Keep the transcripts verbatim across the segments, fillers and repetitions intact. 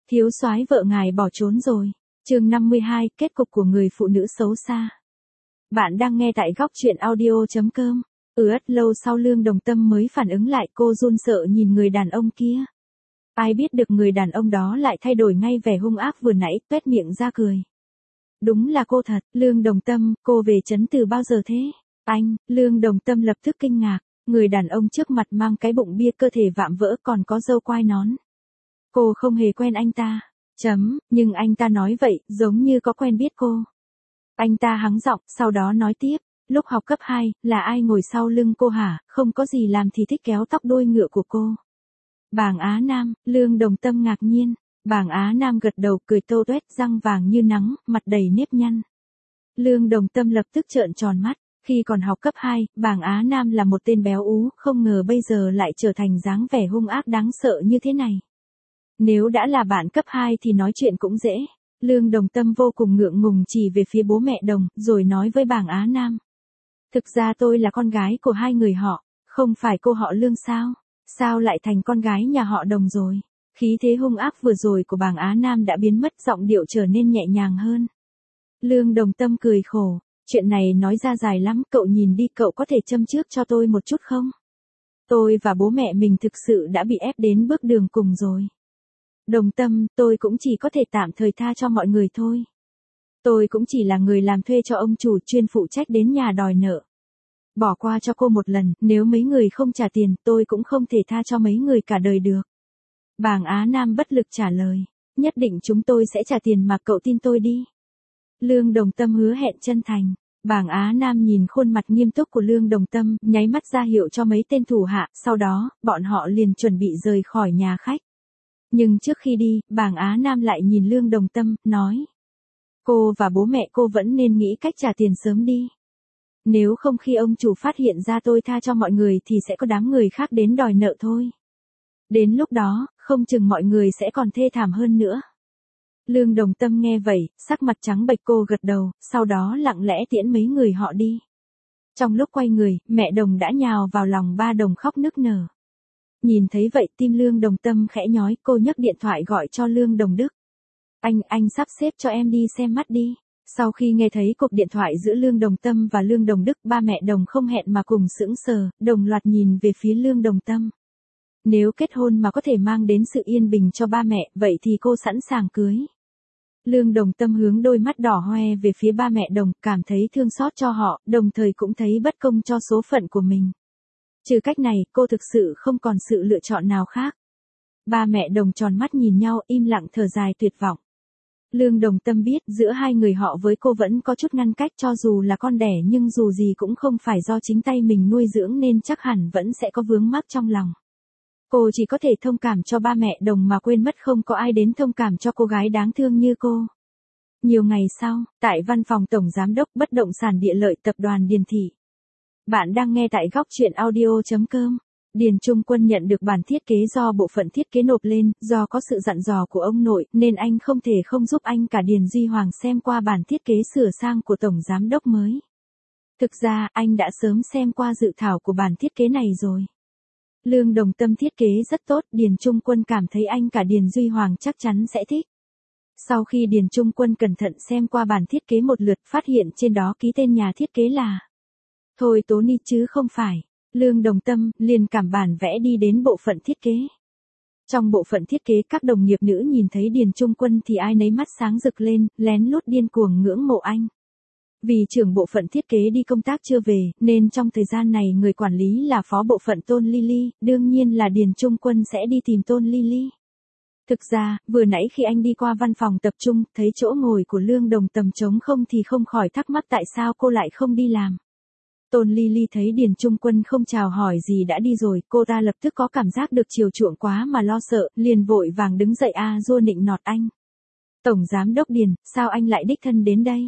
Thiếu soái vợ ngài bỏ trốn rồi. Chương năm mươi hai, kết cục của người phụ nữ xấu xa. Bạn đang nghe tại góc truyện audio chấm com. Ừ ất lâu sau Lương Đồng Tâm mới phản ứng lại, cô run sợ nhìn người đàn ông kia. Ai biết được người đàn ông đó lại thay đổi ngay vẻ hung ác vừa nãy, tuét miệng ra cười. Đúng là cô thật, Lương Đồng Tâm, cô về trấn từ bao giờ thế? Anh, Lương Đồng Tâm lập tức kinh ngạc, người đàn ông trước mặt mang cái bụng bia, cơ thể vạm vỡ, còn có râu quai nón. Cô không hề quen anh ta. Chấm, nhưng anh ta nói vậy, giống như có quen biết cô. Anh ta hắng giọng, sau đó nói tiếp, lúc học cấp hai, là ai ngồi sau lưng cô hả, không có gì làm thì thích kéo tóc đuôi ngựa của cô. Bàng Á Nam, Lương Đồng Tâm ngạc nhiên, Bàng Á Nam gật đầu cười tô toét, răng vàng như nắng, mặt đầy nếp nhăn. Lương Đồng Tâm lập tức trợn tròn mắt, khi còn học cấp hai, Bàng Á Nam là một tên béo ú, không ngờ bây giờ lại trở thành dáng vẻ hung ác đáng sợ như thế này. Nếu đã là bạn cấp hai thì nói chuyện cũng dễ. Lương Đồng Tâm vô cùng ngượng ngùng chỉ về phía bố mẹ Đồng, rồi nói với Bàng Á Nam. Thực ra tôi là con gái của hai người họ, không phải cô họ Lương sao? Sao lại thành con gái nhà họ Đồng rồi? Khí thế hung ác vừa rồi của Bàng Á Nam đã biến mất, giọng điệu trở nên nhẹ nhàng hơn. Lương Đồng Tâm cười khổ, chuyện này nói ra dài lắm, cậu nhìn đi, cậu có thể châm trước cho tôi một chút không? Tôi và bố mẹ mình thực sự đã bị ép đến bước đường cùng rồi. Đồng Tâm, tôi cũng chỉ có thể tạm thời tha cho mọi người thôi. Tôi cũng chỉ là người làm thuê cho ông chủ, chuyên phụ trách đến nhà đòi nợ. Bỏ qua cho cô một lần, nếu mấy người không trả tiền, tôi cũng không thể tha cho mấy người cả đời được. Bàng Á Nam bất lực trả lời, nhất định chúng tôi sẽ trả tiền mà, cậu tin tôi đi. Lương Đồng Tâm hứa hẹn chân thành. Bàng Á Nam nhìn khuôn mặt nghiêm túc của Lương Đồng Tâm, nháy mắt ra hiệu cho mấy tên thủ hạ, sau đó, bọn họ liền chuẩn bị rời khỏi nhà khách. Nhưng trước khi đi, Bàng Á Nam lại nhìn Lương Đồng Tâm, nói. Cô và bố mẹ cô vẫn nên nghĩ cách trả tiền sớm đi. Nếu không khi ông chủ phát hiện ra tôi tha cho mọi người thì sẽ có đám người khác đến đòi nợ thôi. Đến lúc đó, không chừng mọi người sẽ còn thê thảm hơn nữa. Lương Đồng Tâm nghe vậy, sắc mặt trắng bệch, cô gật đầu, sau đó lặng lẽ tiễn mấy người họ đi. Trong lúc quay người, mẹ Đồng đã nhào vào lòng ba Đồng khóc nức nở. Nhìn thấy vậy, tim Lương Đồng Tâm khẽ nhói, cô nhấc điện thoại gọi cho Lương Đồng Đức. Anh, anh sắp xếp cho em đi xem mắt đi. Sau khi nghe thấy cuộc điện thoại giữa Lương Đồng Tâm và Lương Đồng Đức, ba mẹ Đồng không hẹn mà cùng sững sờ, đồng loạt nhìn về phía Lương Đồng Tâm. Nếu kết hôn mà có thể mang đến sự yên bình cho ba mẹ, vậy thì cô sẵn sàng cưới. Lương Đồng Tâm hướng đôi mắt đỏ hoe về phía ba mẹ Đồng, cảm thấy thương xót cho họ, đồng thời cũng thấy bất công cho số phận của mình. Trừ cách này, cô thực sự không còn sự lựa chọn nào khác. Ba mẹ Đồng tròn mắt nhìn nhau, im lặng thở dài tuyệt vọng. Lương Đồng Tâm biết giữa hai người họ với cô vẫn có chút ngăn cách, cho dù là con đẻ nhưng dù gì cũng không phải do chính tay mình nuôi dưỡng nên chắc hẳn vẫn sẽ có vướng mắc trong lòng. Cô chỉ có thể thông cảm cho ba mẹ Đồng mà quên mất không có ai đến thông cảm cho cô gái đáng thương như cô. Nhiều ngày sau, tại văn phòng Tổng Giám đốc Bất động sản Địa Lợi Tập đoàn Điền Thị. Bạn đang nghe tại góc truyện audio chấm com. Điền Trung Quân nhận được bản thiết kế do bộ phận thiết kế nộp lên, do có sự dặn dò của ông nội, nên anh không thể không giúp anh cả Điền Duy Hoàng xem qua bản thiết kế sửa sang của Tổng Giám đốc mới. Thực ra, anh đã sớm xem qua dự thảo của bản thiết kế này rồi. Lương Đồng Tâm thiết kế rất tốt, Điền Trung Quân cảm thấy anh cả Điền Duy Hoàng chắc chắn sẽ thích. Sau khi Điền Trung Quân cẩn thận xem qua bản thiết kế một lượt, phát hiện trên đó ký tên nhà thiết kế là Thôi Tố Ni chứ không phải. Lương Đồng Tâm liền cảm bản vẽ đi đến bộ phận thiết kế. Trong bộ phận thiết kế, các đồng nghiệp nữ nhìn thấy Điền Trung Quân thì ai nấy mắt sáng rực lên, lén lút điên cuồng ngưỡng mộ anh. Vì trưởng bộ phận thiết kế đi công tác chưa về, nên trong thời gian này người quản lý là phó bộ phận Tôn Lily, đương nhiên là Điền Trung Quân sẽ đi tìm Tôn Lily. Thực ra, vừa nãy khi anh đi qua văn phòng tập trung, thấy chỗ ngồi của Lương Đồng Tâm trống không thì không khỏi thắc mắc tại sao cô lại không đi làm. Tôn Lily thấy Điền Trung Quân không chào hỏi gì đã đi rồi, cô ta lập tức có cảm giác được chiều chuộng quá mà lo sợ, liền vội vàng đứng dậy a dua nịnh nọt anh. Tổng Giám đốc Điền, sao anh lại đích thân đến đây?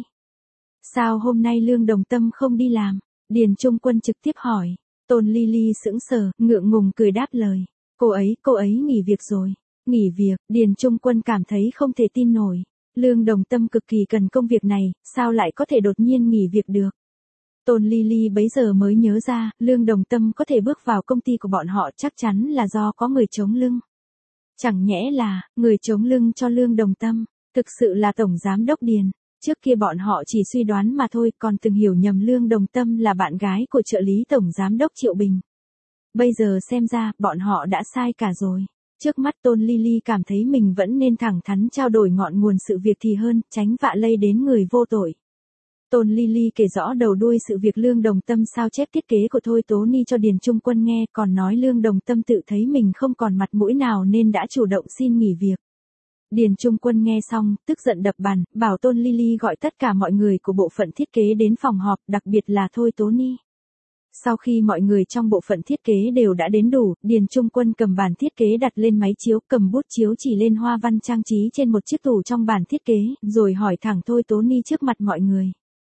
Sao hôm nay Lương Đồng Tâm không đi làm? Điền Trung Quân trực tiếp hỏi. Tôn Lily sững sờ, ngượng ngùng cười đáp lời. Cô ấy, cô ấy nghỉ việc rồi. Nghỉ việc, Điền Trung Quân cảm thấy không thể tin nổi. Lương Đồng Tâm cực kỳ cần công việc này, sao lại có thể đột nhiên nghỉ việc được? Tôn Lily bấy giờ mới nhớ ra, Lương Đồng Tâm có thể bước vào công ty của bọn họ chắc chắn là do có người chống lưng. Chẳng nhẽ là, người chống lưng cho Lương Đồng Tâm, thực sự là Tổng Giám Đốc Điền. Trước kia bọn họ chỉ suy đoán mà thôi, còn từng hiểu nhầm Lương Đồng Tâm là bạn gái của trợ lý Tổng Giám Đốc Triệu Bình. Bây giờ xem ra, bọn họ đã sai cả rồi. Trước mắt Tôn Ly Ly cảm thấy mình vẫn nên thẳng thắn trao đổi ngọn nguồn sự việc thì hơn, tránh vạ lây đến người vô tội. Tôn Ly Ly kể rõ đầu đuôi sự việc Lương Đồng Tâm sao chép thiết kế của Thôi Tố Ni cho Điền Trung Quân nghe, còn nói Lương Đồng Tâm tự thấy mình không còn mặt mũi nào nên đã chủ động xin nghỉ việc. Điền Trung Quân nghe xong, tức giận đập bàn, bảo Tôn Ly Ly gọi tất cả mọi người của bộ phận thiết kế đến phòng họp, đặc biệt là Thôi Tố Ni. Sau khi mọi người trong bộ phận thiết kế đều đã đến đủ, Điền Trung Quân cầm bản thiết kế đặt lên máy chiếu, cầm bút chiếu chỉ lên hoa văn trang trí trên một chiếc tủ trong bản thiết kế, rồi hỏi thẳng Thôi Tố Ni trước mặt mọi người.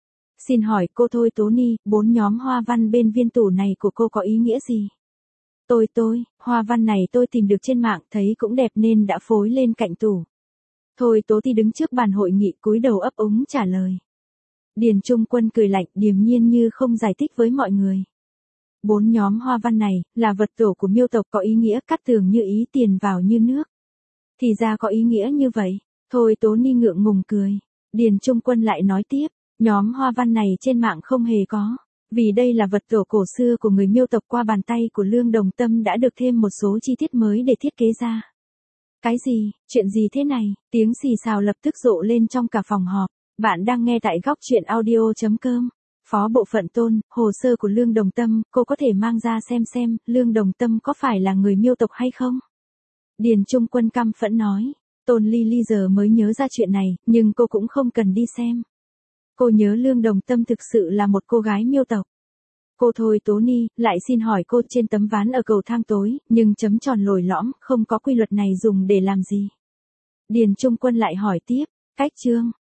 Xin hỏi cô Thôi Tố Ni, bốn nhóm hoa văn bên viên tủ này của cô có ý nghĩa gì? Tôi tôi, hoa văn này tôi tìm được trên mạng, thấy cũng đẹp nên đã phối lên cạnh tủ. Thôi Tố Ti đứng trước bàn hội nghị cúi đầu ấp úng trả lời. Điền Trung Quân cười lạnh, điềm nhiên như không giải thích với mọi người. Bốn nhóm hoa văn này, là vật tổ của Miêu tộc, có ý nghĩa cắt tường như ý, tiền vào như nước. Thì ra có ý nghĩa như vậy. Thôi Tố Ni ngượng ngùng cười. Điền Trung Quân lại nói tiếp, nhóm hoa văn này trên mạng không hề có. Vì đây là vật tổ cổ xưa của người Miêu tộc, qua bàn tay của Lương Đồng Tâm đã được thêm một số chi tiết mới để thiết kế ra. Cái gì, chuyện gì thế này? Tiếng xì xào lập tức rộ lên trong cả phòng họp. Bạn đang nghe tại góc truyện audio chấm com. Phó bộ phận Tôn, hồ sơ của Lương Đồng Tâm, cô có thể mang ra xem xem, Lương Đồng Tâm có phải là người Miêu tộc hay không? Điền Trung Quân căm phẫn nói. Tôn Ly Ly giờ mới nhớ ra chuyện này, nhưng cô cũng không cần đi xem. Cô nhớ Lương Đồng Tâm thực sự là một cô gái Miêu tộc. Cô Thôi Tố Ni, lại xin hỏi cô, trên tấm ván ở cầu thang tối, nhưng chấm tròn lồi lõm, không có quy luật này dùng để làm gì? Điền Trung Quân lại hỏi tiếp, cách chương,